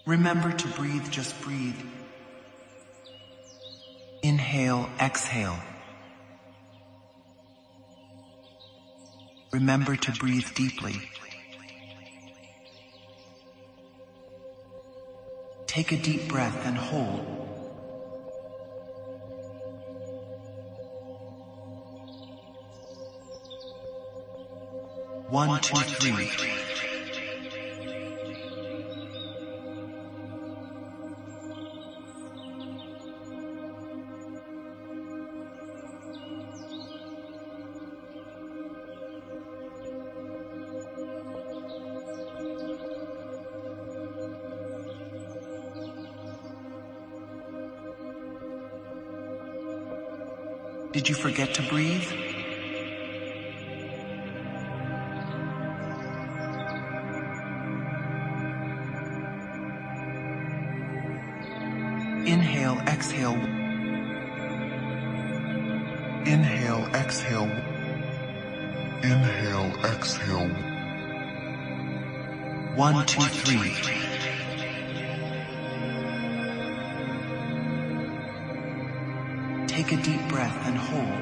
Remember to breathe, just breathe. Inhale, exhale. Remember to breathe deeply. Take a deep breath and hold. One, two, three. Did you forget to breathe? Inhale, exhale. Inhale, exhale. Inhale, exhale. 1, 2, 3. Take a deep breath and hold.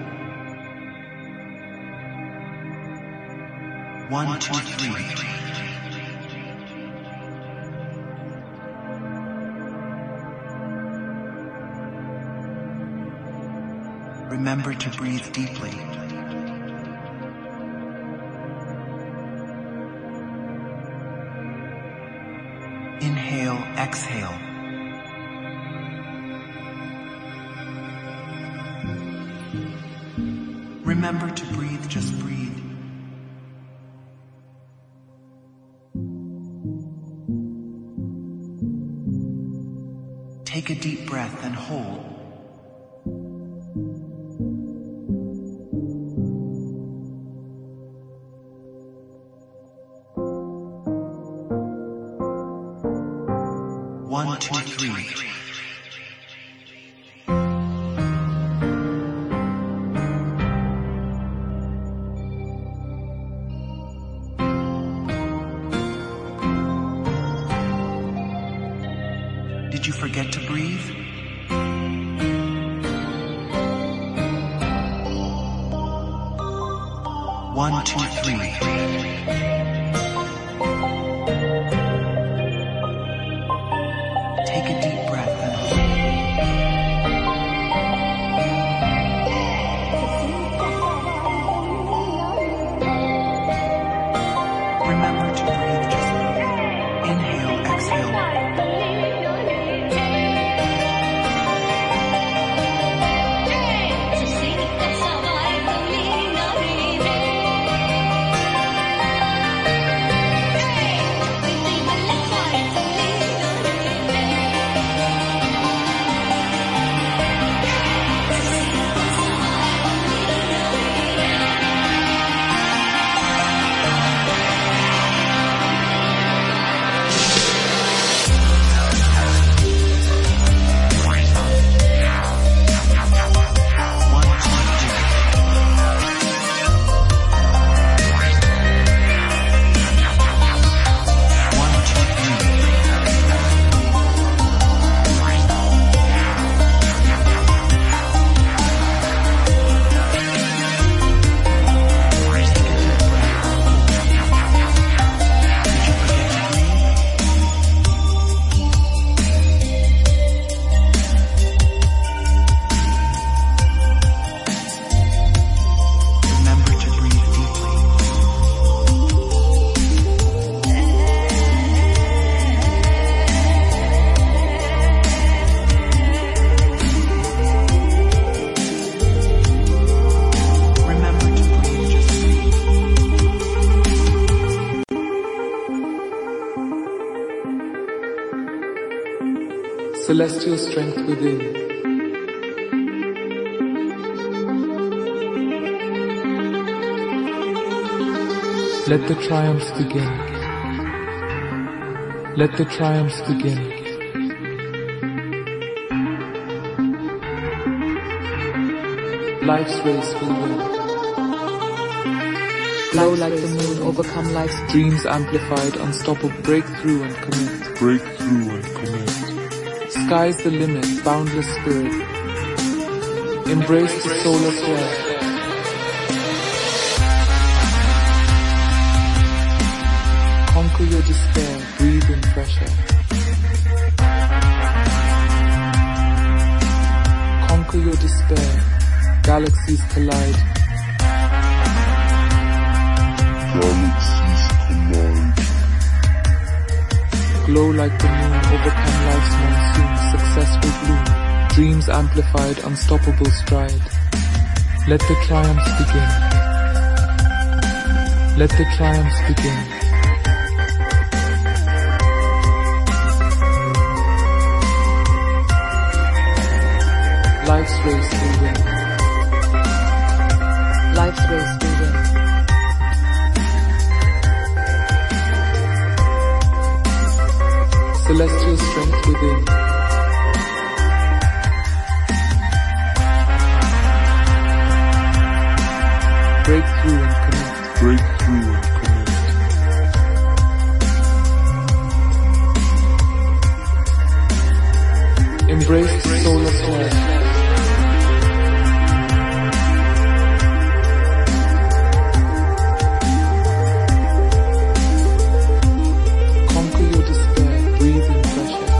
1, 2, 3. Remember to breathe deeply. Inhale, exhale. Remember to breathe, just breathe. Take a deep breath and hold. One, two, three. Did you forget to breathe? One, two, three. Take a deep breath and hold. Remember to breathe, just inhale, exhale. Celestial strength within. Let the triumphs begin. Let the triumphs begin. Life's race will win. Glow like the moon, overcome life's dreams amplified, unstoppable, breakthrough and commit. Breakthrough and commit. Sky's the limit, boundless spirit. Embrace the solar flare. Conquer your despair, breathe in fresh air. Conquer your despair, galaxies collide. Galaxies collide. Glow like the moon, overcome life's monsoon, successful bloom. Dreams amplified, unstoppable stride. Let the triumphs begin. Let the triumphs begin. Life's race will win. Life's race will win. Celestial strength within. Breakthrough and commit. Breakthrough and commit. Embrace the solar flare. Conquer your despair, breathe in fresh air.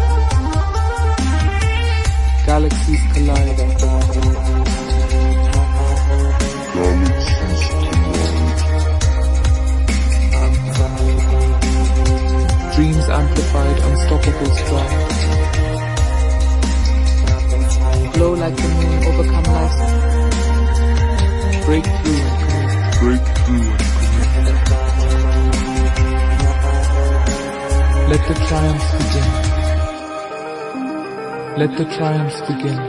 Galaxies collide. Galaxies collide. Dreams amplified, unstoppable stride. Glow like the moon, overcome life's breakthrough and commit. Breakthrough and commit. Let the triumphs begin. Let the triumphs begin.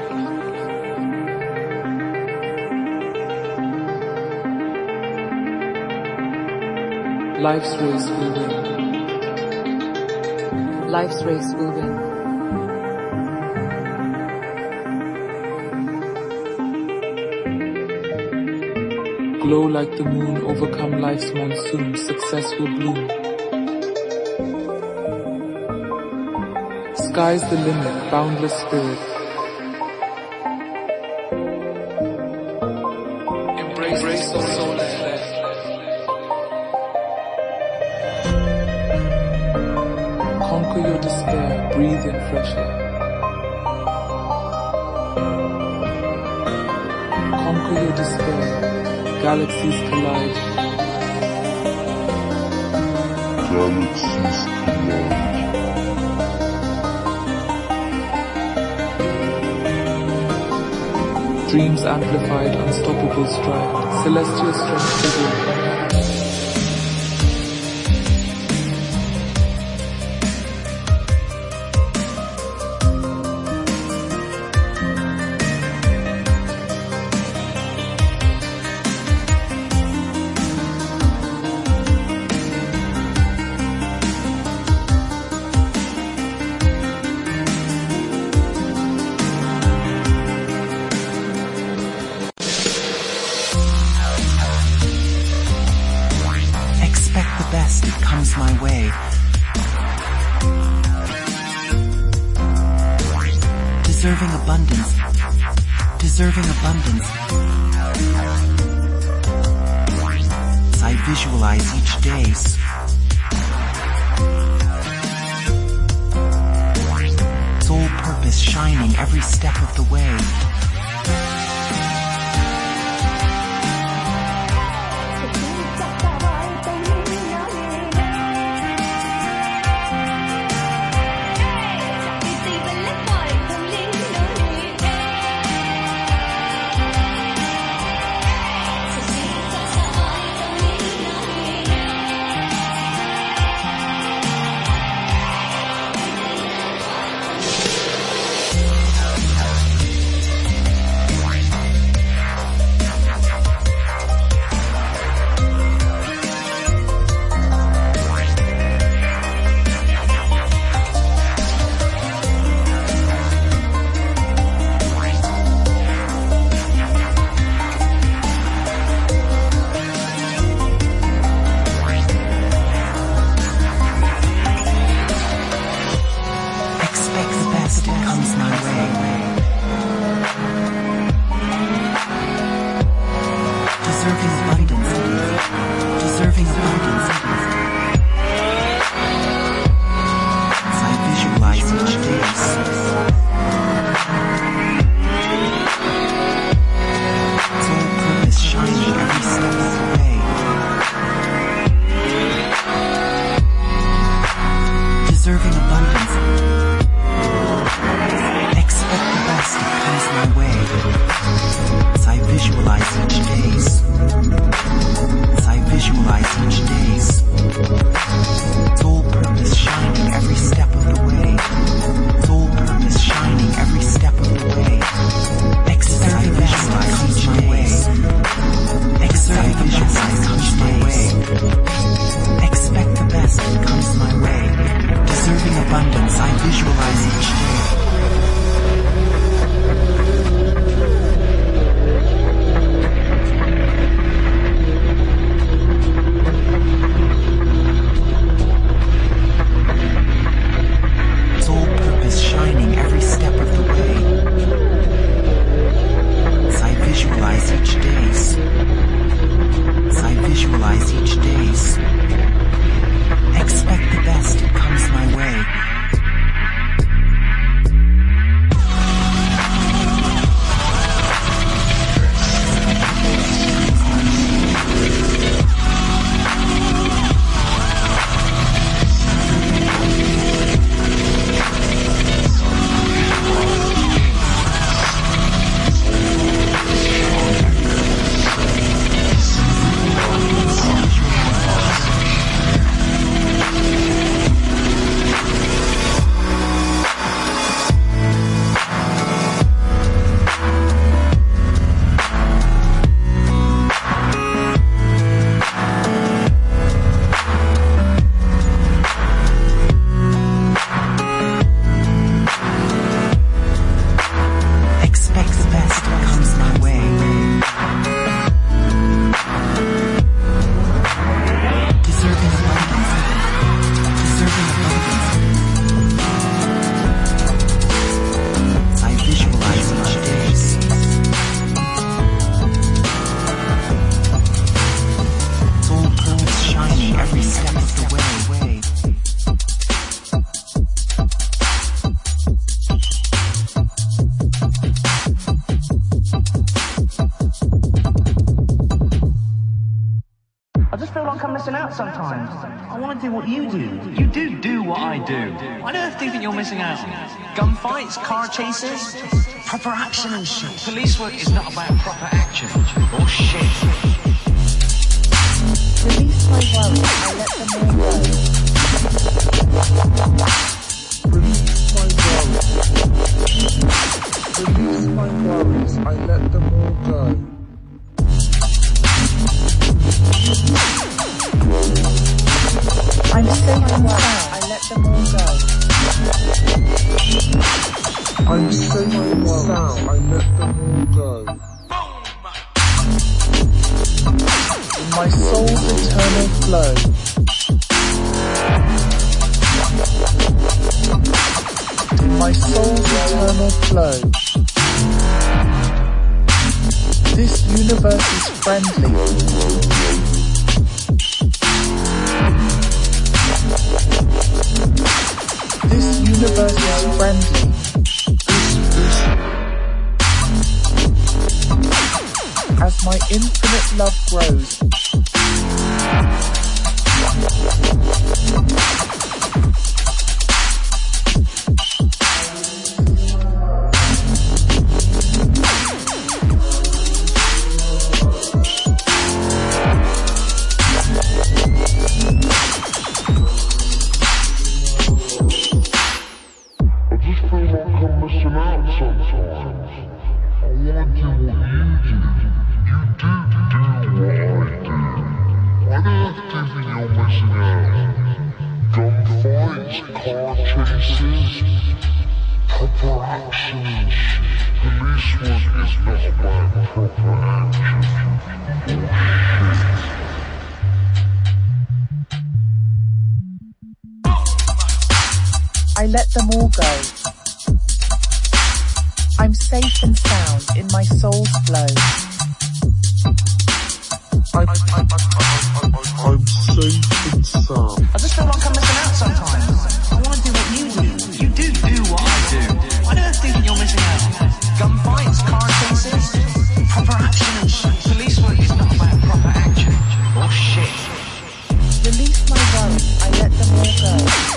Life's race will win. Life's race will win. Glow like the moon, overcome life's monsoon, successful bloom. Sky's the limit, boundless spirit. Embrace the solar flare. Conquer your despair, breathe in fresh air. Conquer your despair. Galaxies collide. Galaxies collide. Dreams amplified, unstoppable stride. Celestial strength within. best comes my way. Deserving abundance. Deserving abundance. As I visualize each day, soul purpose shining every step of the way. visualize each day. Soul purpose shining every step of the way. As I visualize each days. As I visualize each days. Expect the best, it comes my way. Sometimes I want to do what you do. You do what I do. What on earth do you think you're missing out on? Gunfights, car chases, proper action and shit. Police work is not about proper action or shit. Release my worries, I let them all go. Release my worries, I let them all go. I'm so unwell, I let them all go. I'm so unwell, I let them all go. In my soul's eternal flow. In my soul's eternal flow. This universe is friendly. This universe is friendly. As my infinite love grows. I let them all go. I'm safe and sound in my soul's flow. I'm safe and sound. I just feel like I'm missing out sometimes. I want to do what you do. You do what I do. What on earth do you think you're missing out on? Gunfights, car chases, proper action and shit. Police work is not about proper action or shit. Release my worries, I let them all go.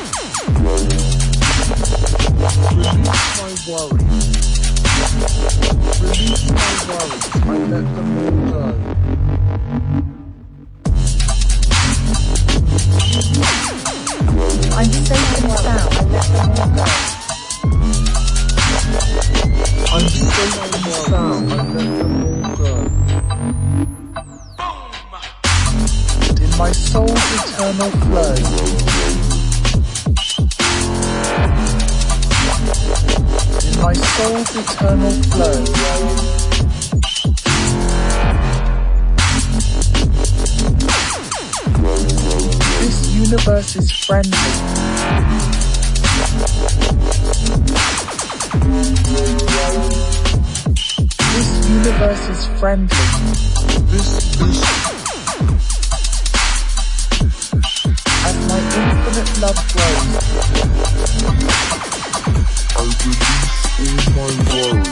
Release my worries. Release my worries, I let them all go. I'm safe and sound, I let them all go. I'm safe and sound, I let them all go. In my soul's eternal flow. my soul's eternal flow. This universe is friendly. This universe is friendly. As my infinite love grows, I release all my worries.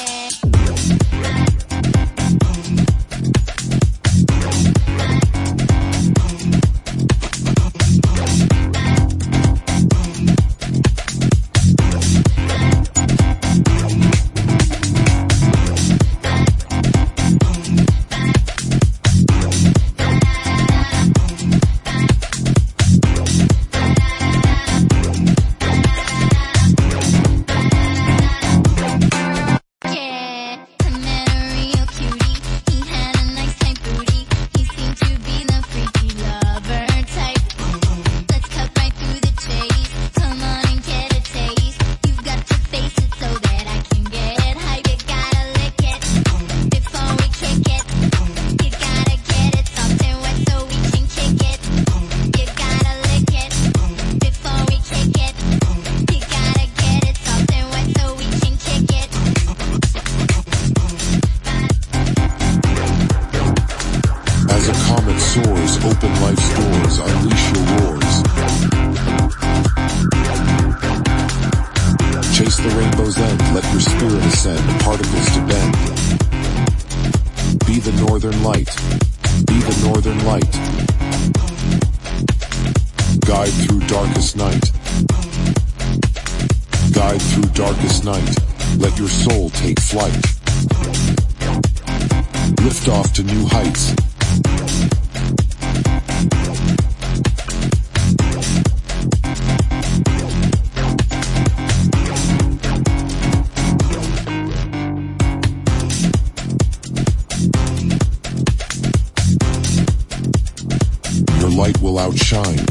Soars, open life's doors, unleash your roars. Chase the rainbow's end, let your spirit ascend, particles to bend. Be the northern light, be the northern light. Guide through darkest night. Guide through darkest night, let your soul take flight. Lift off to new heights. Your light will outshine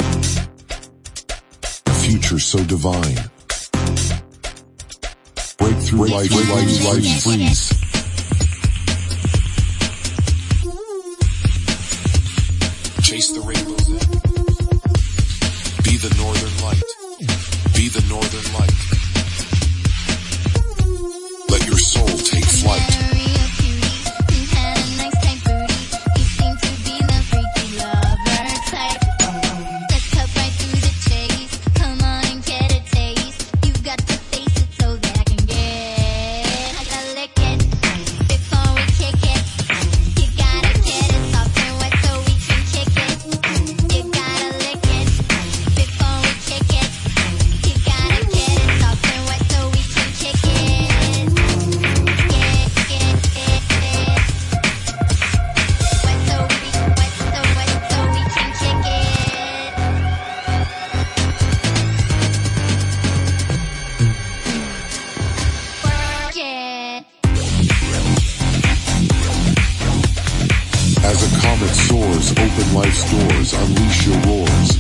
a future so divine. Break through life's freeze. Chase the rainbow's end. Be the northern light. Be the northern light. Let your soul take flight. As a comet soars, open life's doors, unleash your roars.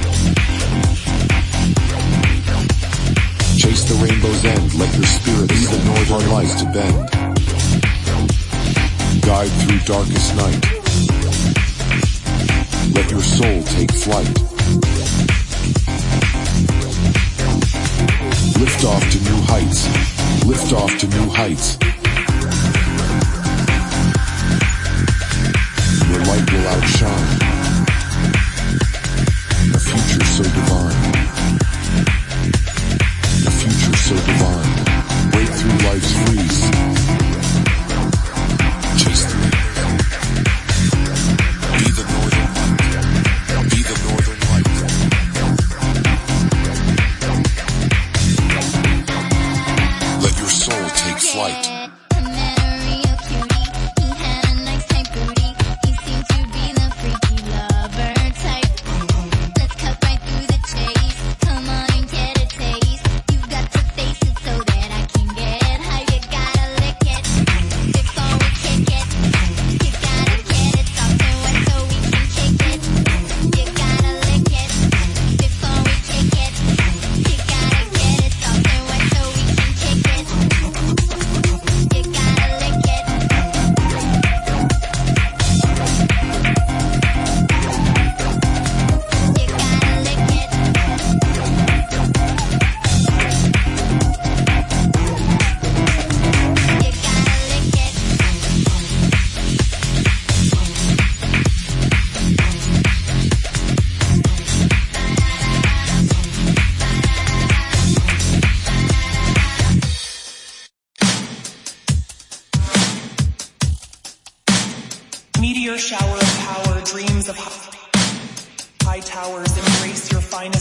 Chase the rainbow's end, let your spirit be the northern lights to bend. Guide through darkest night. Let your soul take flight. Lift off to new heights. Lift off to new heights. Your light will outshine a future so divine. A future so divine. Break through life's freeze. Chase the rainbow. Be the northern light. Be the northern light. Let your soul take flight.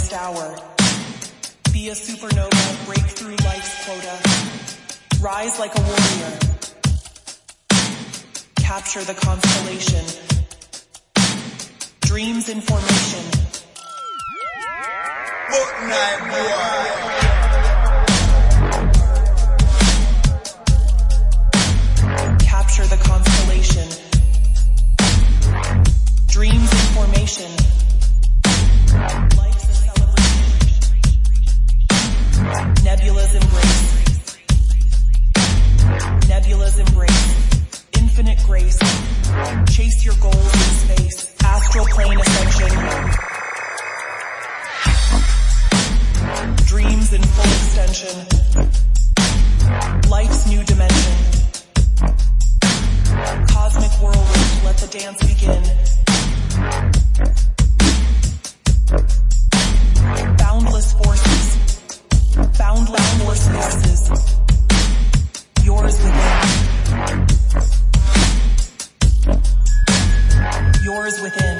finest hour. Be a supernova, break through life's quota. Rise like a warrior. Capture the constellation. Dreams in formation. Capture the constellation. Dreams in formation. Life's a celebration. Nebula's embrace. Nebula's embrace. Infinite grace. Chase your goals in space. Astral plane ascension. Dreams in full extension. Life's new dimension. Cosmic whirlwind, let the dance begin. Boundless forces. Boundless forces. Yours within. Yours within.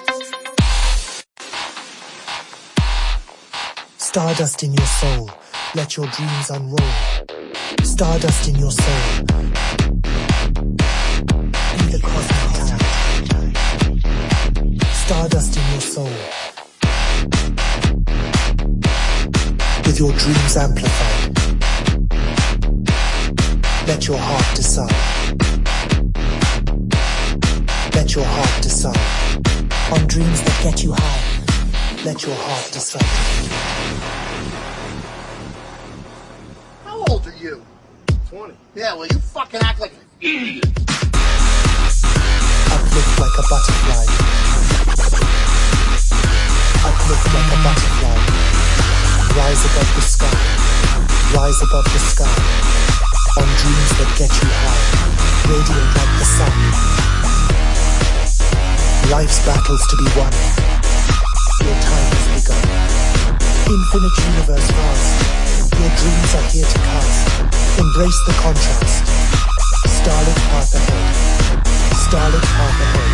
Stardust in your soul, Let your dreams unroll. Stardust in your soul. Be the cosmic tide. Stardust in your soul. With your dreams amplified. Let your heart decide. Let your heart decide. On dreams that get you high. Let your heart decide. How old are you? 20. Yeah, well, you fucking act like an idiot. Uplift like a butterfly. Uplift like a butterfly. Rise above the sky. Rise above the sky. On dreams that get you high. Radiant like the sun. Life's battles to be won. Your time has begun. Infinite universe vast. Your dreams are here to cast. Embrace the contrast. Starlit path ahead. Starlit path ahead.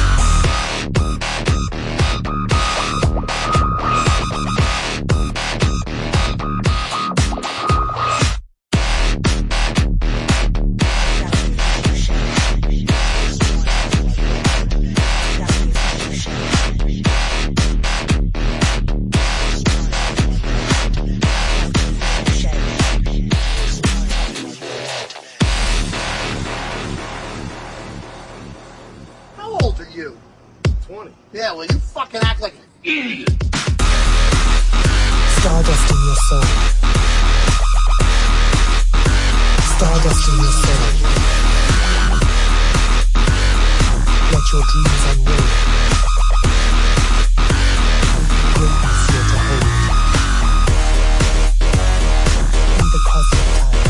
Yeah, well, you fucking act like an idiot. Stardust in your soul. Stardust in your soul. Let your dreams unroll. Greatness here to hold. Be the cosmic tide.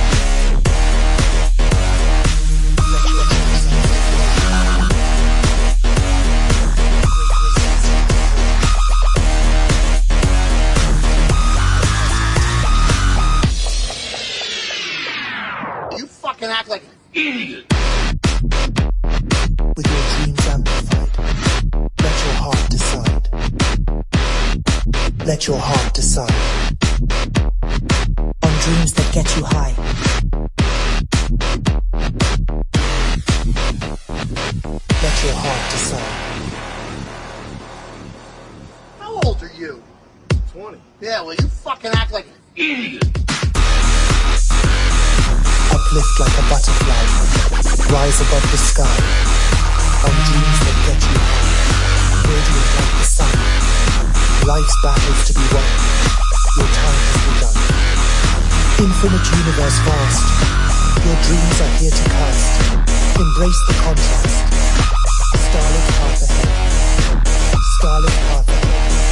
Let your dreams unroll. Act like an idiot. With your dreams amplified, let your heart decide. Let your heart decide. On dreams that get you high. Let your heart decide. How old are you? 20. Yeah, well, you fucking act like an idiot. Uplift like a butterfly. Rise above the sky. On dreams that get you high. Radiant like the sun. Life's battles to be won. Your time has begun. Infinite universe vast. Your dreams are here to cast. Embrace the contrast. Starlit path ahead. Starlit path ahead.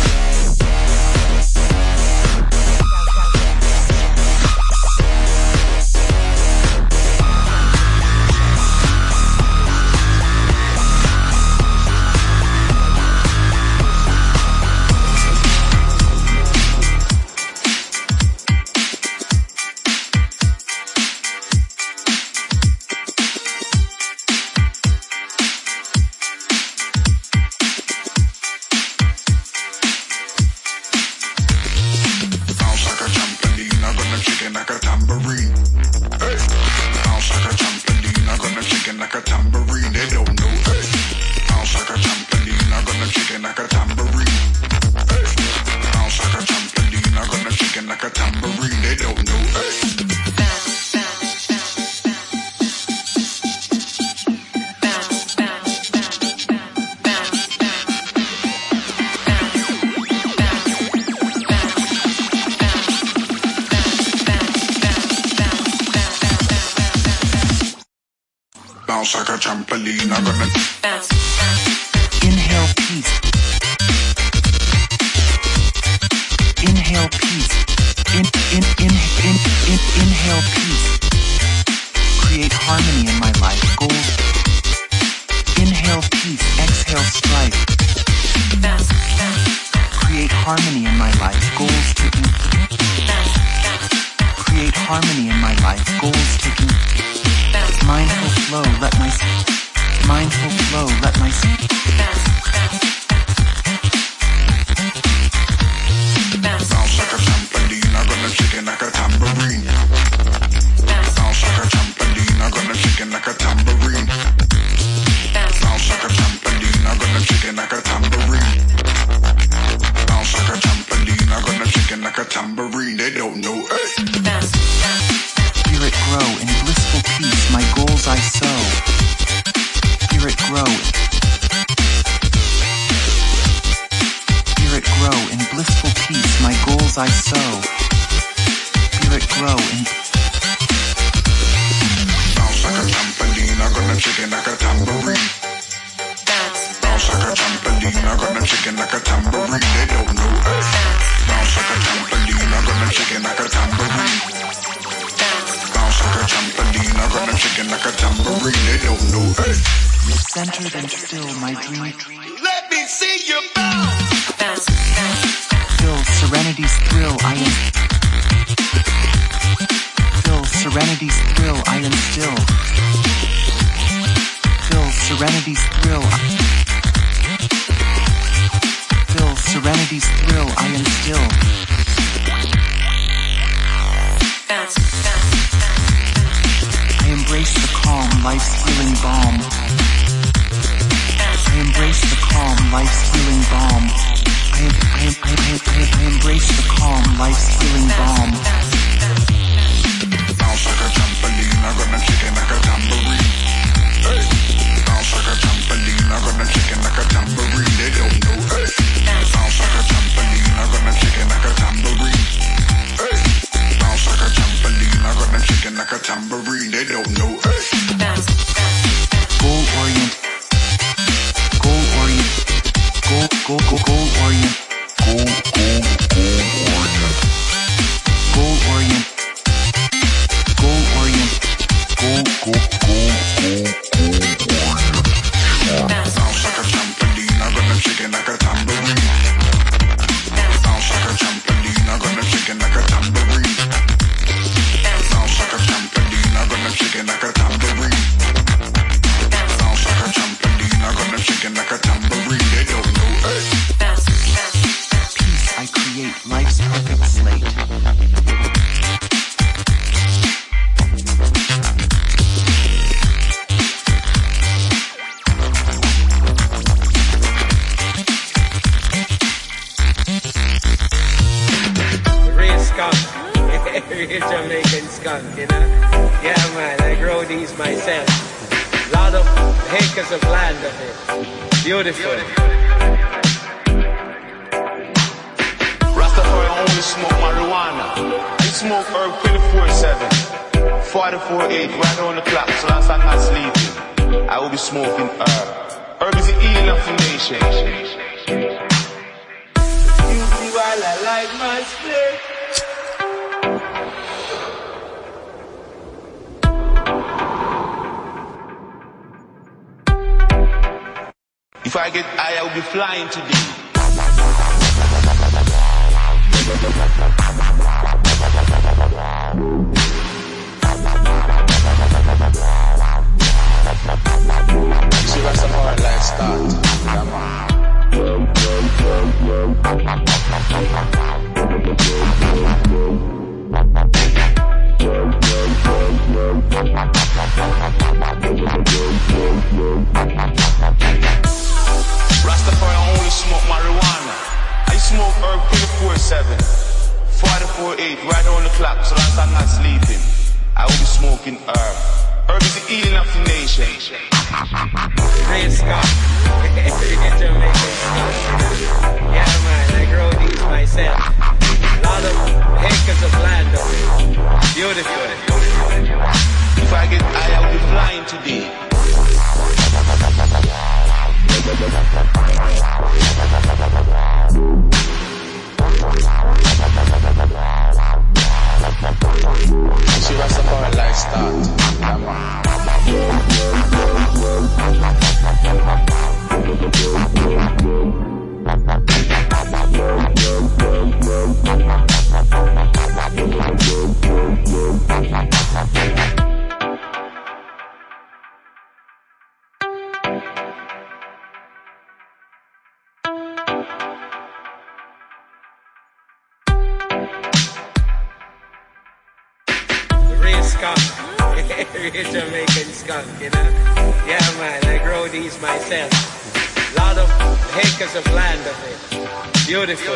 Bounce like a trampoline, I'm gonna bounce. Inhale peace. Inhale peace. Inhale peace. Create harmony in my life. Goals. Inhale peace. Exhale strife. Bounce. Create harmony in my life. Goals taking. Create harmony in my life. Goals taking. Mindful flow, let my mindful flow, let my bounce like a trampoline, I'm gonna chicken like as I sow. Feel it grow and bounce like a trampoline. I got a chicken like a tambourine. Bounce like a trampoline. I got a chicken like a tambourine. They don't know. Bounce like a trampoline. I got a chicken like a tambourine. Bounce like a trampoline. I got a chicken like a tambourine. They don't know. centered and still my dream. Let me see you bounce. Feel serenity's thrill. I am. Feel serenity's thrill. I am still. Feel serenity's thrill. Feel serenity's thrill. I am still. I embrace the calm, life's healing balm. I embrace the calm, life's healing balm. I embrace the calm, life's healing balm. Bounce like a trampoline, I got a chicken like a tambourine. Hey. Bounce like a trampoline, I got a chicken like a tambourine. They don't know. Hey. Bounce like a trampoline, I got a chicken like a tambourine. Hey. Bounce like a trampoline, I got a chicken like a tambourine. They don't know. Hey. Goal orient. Goal orient. Goal orient. Goal orient. Goal orient. Goal orient. Bounce like a trampoline, I got a chicken like a tambourine. Bounce like a trampoline, I got a chicken like a tambourine. Bounce like a trampoline, I got a chicken like a tambourine. Bounce like a trampoline, I got a chicken like a tambourine. They don't know. Hey. Peace I create, life's perfect slate. Real Jamaican skunk, you know? Yeah, man, I grow these myself. Lot of acres of land of it. Beautiful. Rastafari only smoke marijuana. I smoke herb 24/7. 44/8, right on the clock, so last I'm not sleeping. I will be smoking herb. Herb is the healing of the nation. You see while I like my split. If I get high, I will be flying today. See what's the more life start. Come on. Rastafari only smoke marijuana. I smoke herb 24/7. 44/8, right on the clock, so last I'm not sleeping. I will be smoking herb. Herb is the healing of the nation. Real skunk. Real Jamaican skunk. Yeah, man, I grow these myself. Lot of acres of land of it. Beautiful. If I get high, I will be flying today. See what's the more life start. Come on. Real Jamaican skunk, you know? Yeah, man, I grow these myself. Lot of acres of land of it. Beautiful.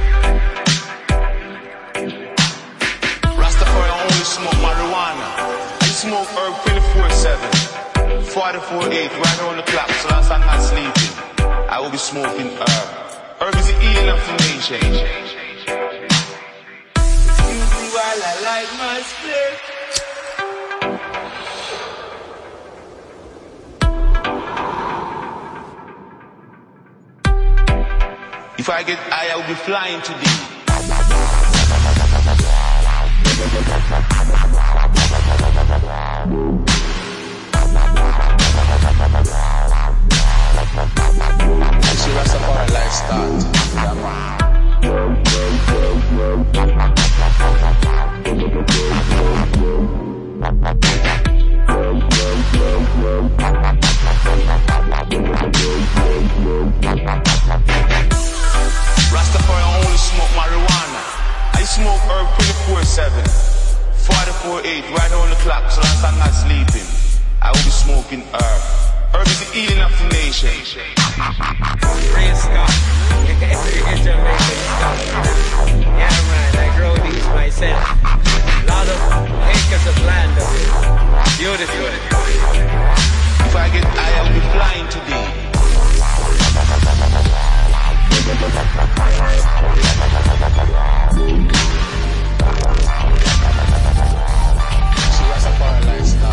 Rastafari only smoke marijuana. I smoke herb 24/7. 44/8, right on the clock, so last I'm not sleeping. I will be smoking herb. Herb is the healing of the nation. while I light my split. If I get high, I'll be flying to thee. You see, that's how our life starts. Yeah, man. Rastafari only smoke marijuana. I smoke herb 24/7, 44/8, right on the clock, so long as I'm not sleeping. I will be smoking herb. Herb is the healing of the nation. Praise God. Jamaican Scott. Yeah, man, I grow these myself. Lot of acres of land of it. Beautiful. If I get high, I'll be flying to thee. See, that's how our life starts.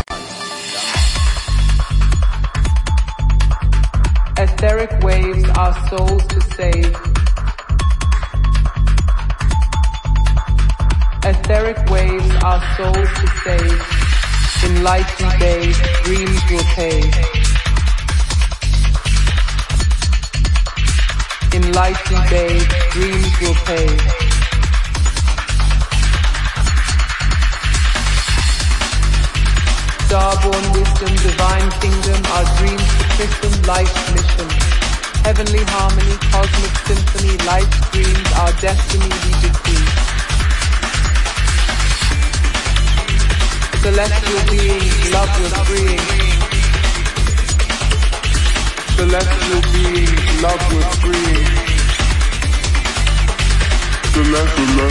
Etheric waves are souls to save. Etheric waves are souls to save. In lighty days, dreams will pay. In lighty days, dreams will pay. Starborn wisdom, divine kingdom, our dreams to christen life's mission. Heavenly harmony, cosmic symphony, life's dreams, our destiny we decree. Celestial beings, love was freeing. Celestial beings, love was freeing. Celestial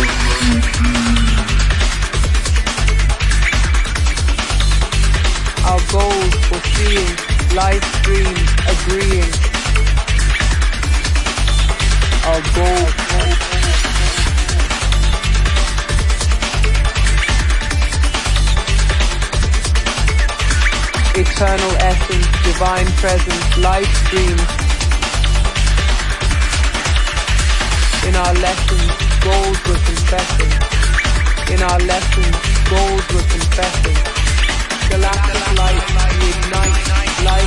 our goals for seeing, life dreams, agreeing. Our goals. Eternal essence, divine presence, life dreams. In our lessons, goals we're confessing. In our lessons, goals we're confessing. Galactic light, we ignite life.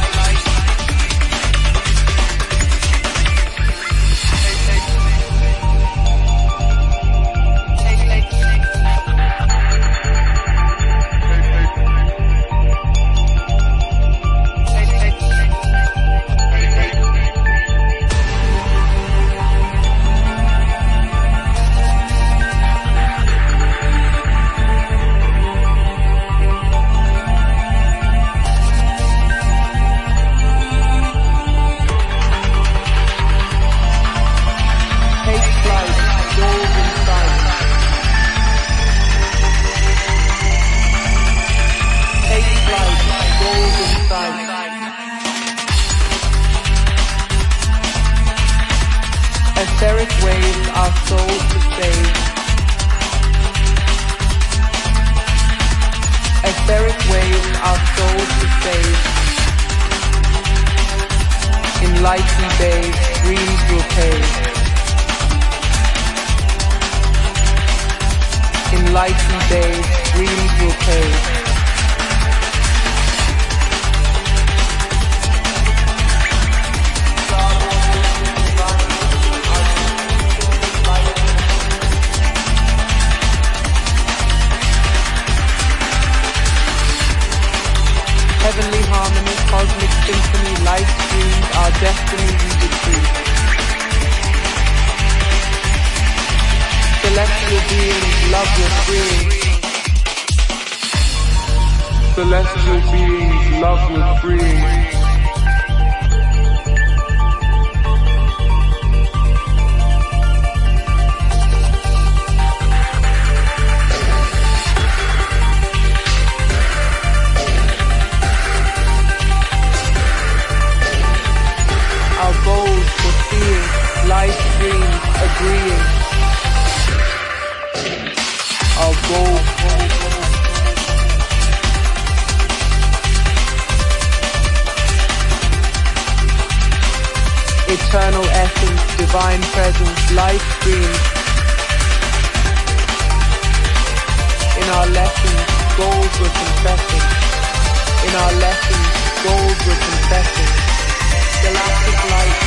Etheric waves are souls to save. Etheric waves are souls to save. In lighty days, dreams will pay. In lighty days, dreams will pay. Heavenly harmony, cosmic symphony, life dreams, our destiny we decree. Celestial beings, love your freeing. Celestial beings, love your freeing. Life dreams, agreeing. eternal essence, divine presence, life stream. In our lessons, goals we're confessing. In our lessons, goals we're confessing. Galactic light